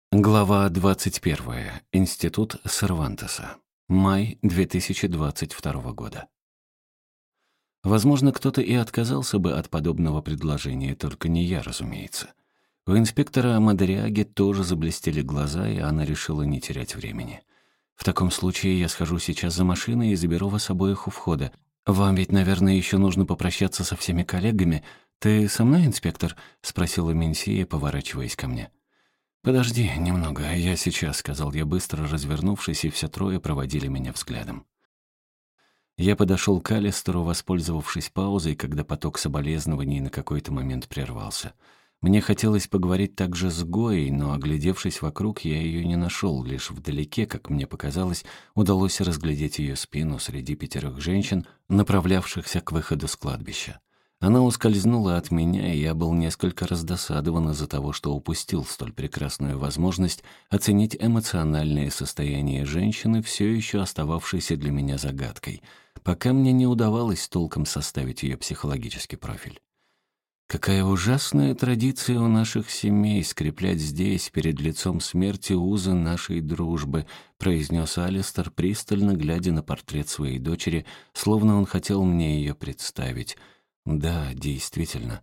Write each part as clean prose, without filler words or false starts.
Глава 21. Институт Сервантеса. Май 2022 года. Возможно, кто-то и отказался бы от подобного предложения, только не я, разумеется. У инспектора Мадриаги тоже заблестели глаза, и она решила не терять времени. «В таком случае я схожу сейчас за машиной и заберу вас обоих у входа. Вам ведь, наверное, еще нужно попрощаться со всеми коллегами. Ты со мной, инспектор?» — спросила Менсия, поворачиваясь ко мне. «Подожди немного, я сейчас», — сказал я быстро, развернувшись, и все трое проводили меня взглядом. Я подошел к Алистеру, воспользовавшись паузой, когда поток соболезнований на какой-то момент прервался. Мне хотелось поговорить также с Гоей, но, оглядевшись вокруг, я ее не нашел. Лишь вдалеке, как мне показалось, удалось разглядеть ее спину среди 5 женщин, направлявшихся к выходу с кладбища. Она ускользнула от меня, и я был несколько раздосадован из-за того, что упустил столь прекрасную возможность оценить эмоциональное состояние женщины, все еще остававшейся для меня загадкой, пока мне не удавалось толком составить ее психологический профиль. «Какая ужасная традиция у наших семей скреплять здесь, перед лицом смерти, узы нашей дружбы», произнес Алистер, пристально глядя на портрет своей дочери, словно он хотел мне ее представить. Да, действительно.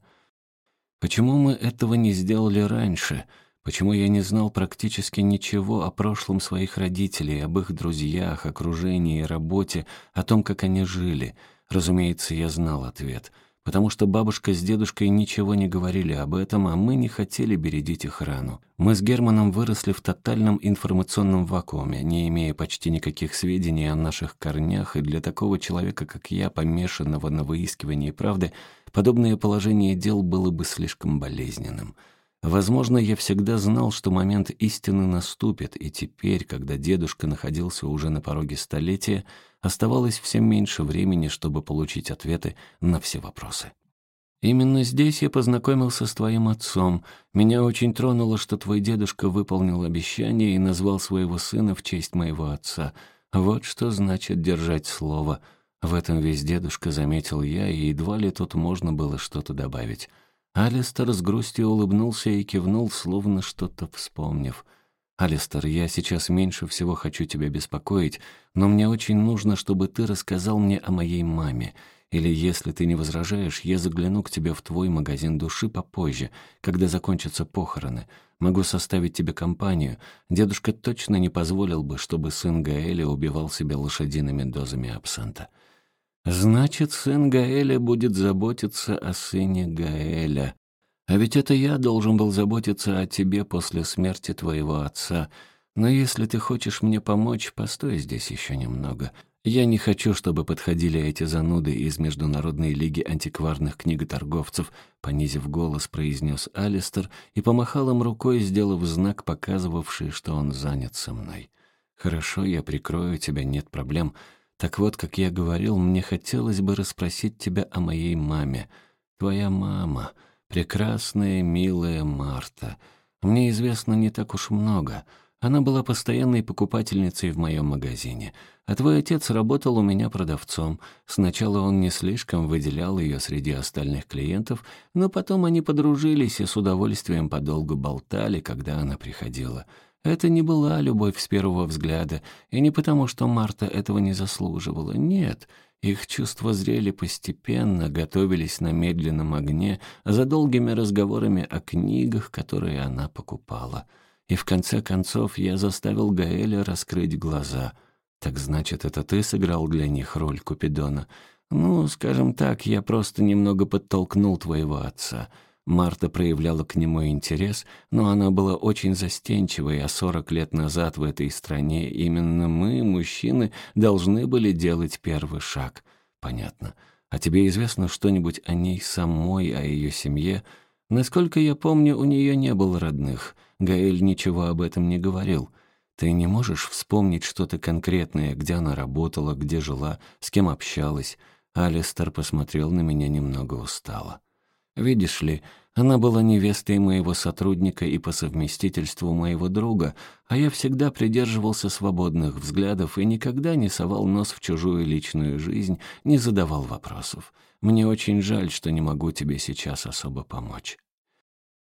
Почему мы этого не сделали раньше? Почему я не знал практически ничего о прошлом своих родителей, об их друзьях, окружении, работе, о том, как они жили? Разумеется, я знал ответ. Потому что бабушка с дедушкой ничего не говорили об этом, а мы не хотели бередить их рану. Мы с Германом выросли в тотальном информационном вакууме, не имея почти никаких сведений о наших корнях, и для такого человека, как я, помешанного на выискивании правды, подобное положение дел было бы слишком болезненным. Возможно, я всегда знал, что момент истины наступит, и теперь, когда дедушка находился уже на пороге столетия, оставалось все меньше времени, чтобы получить ответы на все вопросы. «Именно здесь я познакомился с твоим отцом. Меня очень тронуло, что твой дедушка выполнил обещание и назвал своего сына в честь моего отца. Вот что значит держать слово». В этом весь дедушка, заметил я, и едва ли тут можно было что-то добавить. Алистер с грустью улыбнулся и кивнул, словно что-то вспомнив. «Алистер, я сейчас меньше всего хочу тебя беспокоить, но мне очень нужно, чтобы ты рассказал мне о моей маме. Или, если ты не возражаешь, я загляну к тебе в твой магазин души попозже, когда закончатся похороны. Могу составить тебе компанию. Дедушка точно не позволил бы, чтобы сын Гаэля убивал себя лошадиными дозами абсента». «Значит, сын Гаэля будет заботиться о сыне Гаэля. А ведь это я должен был заботиться о тебе после смерти твоего отца. Но если ты хочешь мне помочь, постой здесь еще немного. Я не хочу, чтобы подходили эти зануды из Международной лиги антикварных книготорговцев», понизив голос, произнес Алистер и помахал им рукой, сделав знак, показывавший, что он занят со мной. «Хорошо, я прикрою тебя, нет проблем. Так вот, как я говорил, мне хотелось бы расспросить тебя о моей маме. Твоя мама, прекрасная, милая Марта. Мне известно не так уж много. Она была постоянной покупательницей в моем магазине. А твой отец работал у меня продавцом. Сначала он не слишком выделял ее среди остальных клиентов, но потом они подружились и с удовольствием подолгу болтали, когда она приходила. Это не была любовь с первого взгляда, и не потому, что Марта этого не заслуживала. Нет, их чувства зрели постепенно, готовились на медленном огне, за долгими разговорами о книгах, которые она покупала. И в конце концов я заставил Гаэля раскрыть глаза. «Так значит, это ты сыграл для них роль Купидона?» «Ну, скажем так, я просто немного подтолкнул твоего отца». Марта проявляла к нему интерес, но она была очень застенчивой, а 40 лет назад в этой стране именно мы, мужчины, должны были делать первый шаг. Понятно. А тебе известно что-нибудь о ней самой, о ее семье? Насколько я помню, у нее не было родных. Гаэль ничего об этом не говорил. Ты не можешь вспомнить что-то конкретное, где она работала, где жила, с кем общалась? Алистер посмотрел на меня немного устало. «Видишь ли, она была невестой моего сотрудника и по совместительству моего друга, а я всегда придерживался свободных взглядов и никогда не совал нос в чужую личную жизнь, не задавал вопросов. Мне очень жаль, что не могу тебе сейчас особо помочь».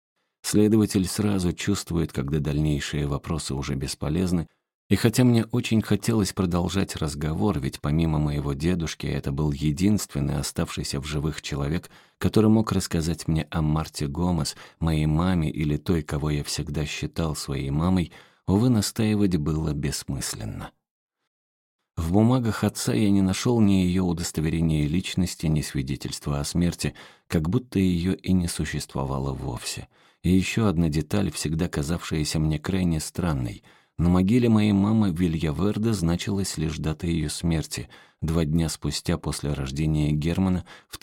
Следователь сразу чувствует, когда дальнейшие вопросы уже бесполезны, и хотя мне очень хотелось продолжать разговор, ведь помимо моего дедушки это был единственный оставшийся в живых человек, который мог рассказать мне о Марте Гомес, моей маме или той, кого я всегда считал своей мамой, увы, настаивать было бессмысленно. В бумагах отца я не нашел ни ее удостоверения личности, ни свидетельства о смерти, как будто ее и не существовало вовсе. И еще одна деталь, всегда казавшаяся мне крайне странной. На могиле моей мамы в Вильяверде значилась лишь дата ее смерти, 2 дня спустя после рождения Германа в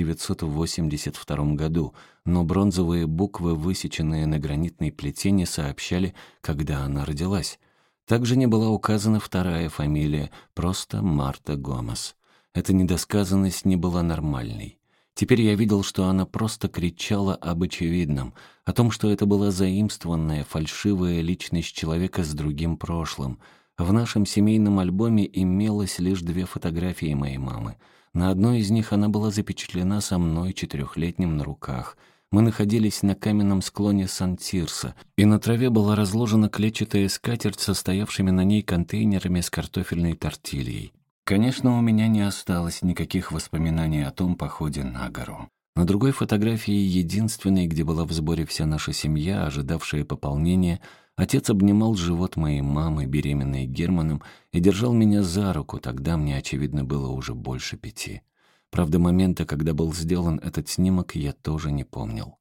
1982 году, но бронзовые буквы, высеченные на гранитной плите, не сообщали, когда она родилась. Также не была указана вторая фамилия, просто Марта Гомес. Эта недосказанность не была нормальной. Теперь я видел, что она просто кричала об очевидном, о том, что это была заимствованная, фальшивая личность человека с другим прошлым. В нашем семейном альбоме имелось лишь 2 фотографии моей мамы. На одной из них она была запечатлена со мной 4-летним на руках. Мы находились на каменном склоне Сан-Тирса, и на траве была разложена клетчатая скатерть со стоявшими на ней контейнерами с картофельной тортильей. Конечно, у меня не осталось никаких воспоминаний о том походе на гору. На другой фотографии, единственной, где была в сборе вся наша семья, ожидавшая пополнения, отец обнимал живот моей мамы, беременной Германом, и держал меня за руку, тогда мне, очевидно, было уже больше 5. Правда, момента, когда был сделан этот снимок, я тоже не помнил.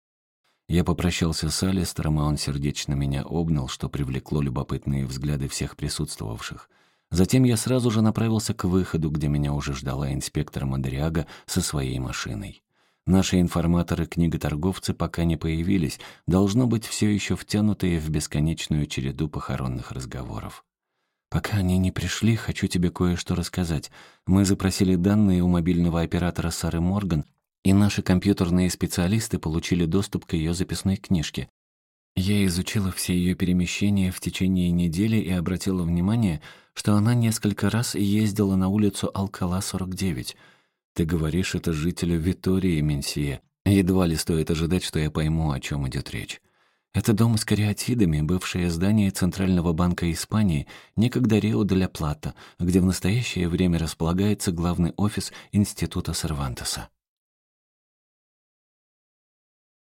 Я попрощался с Алистером, и он сердечно меня обнял, что привлекло любопытные взгляды всех присутствовавших. Затем я сразу же направился к выходу, где меня уже ждала инспектор Мадриага со своей машиной. Наши информаторы-книготорговцы пока не появились, должно быть, все еще втянутые в бесконечную череду похоронных разговоров. «Пока они не пришли, хочу тебе кое-что рассказать. Мы запросили данные у мобильного оператора Сары Морган, и наши компьютерные специалисты получили доступ к ее записной книжке. Я изучила все ее перемещения в течение недели и обратила внимание, что она несколько раз ездила на улицу Алкала, 49. Ты говоришь это жителю Витории, Менсье. Едва ли стоит ожидать, что я пойму, о чем идет речь. Это дом с кариатидами, бывшее здание Центрального банка Испании, некогда Рио де ла Плата, где в настоящее время располагается главный офис Института Сервантеса.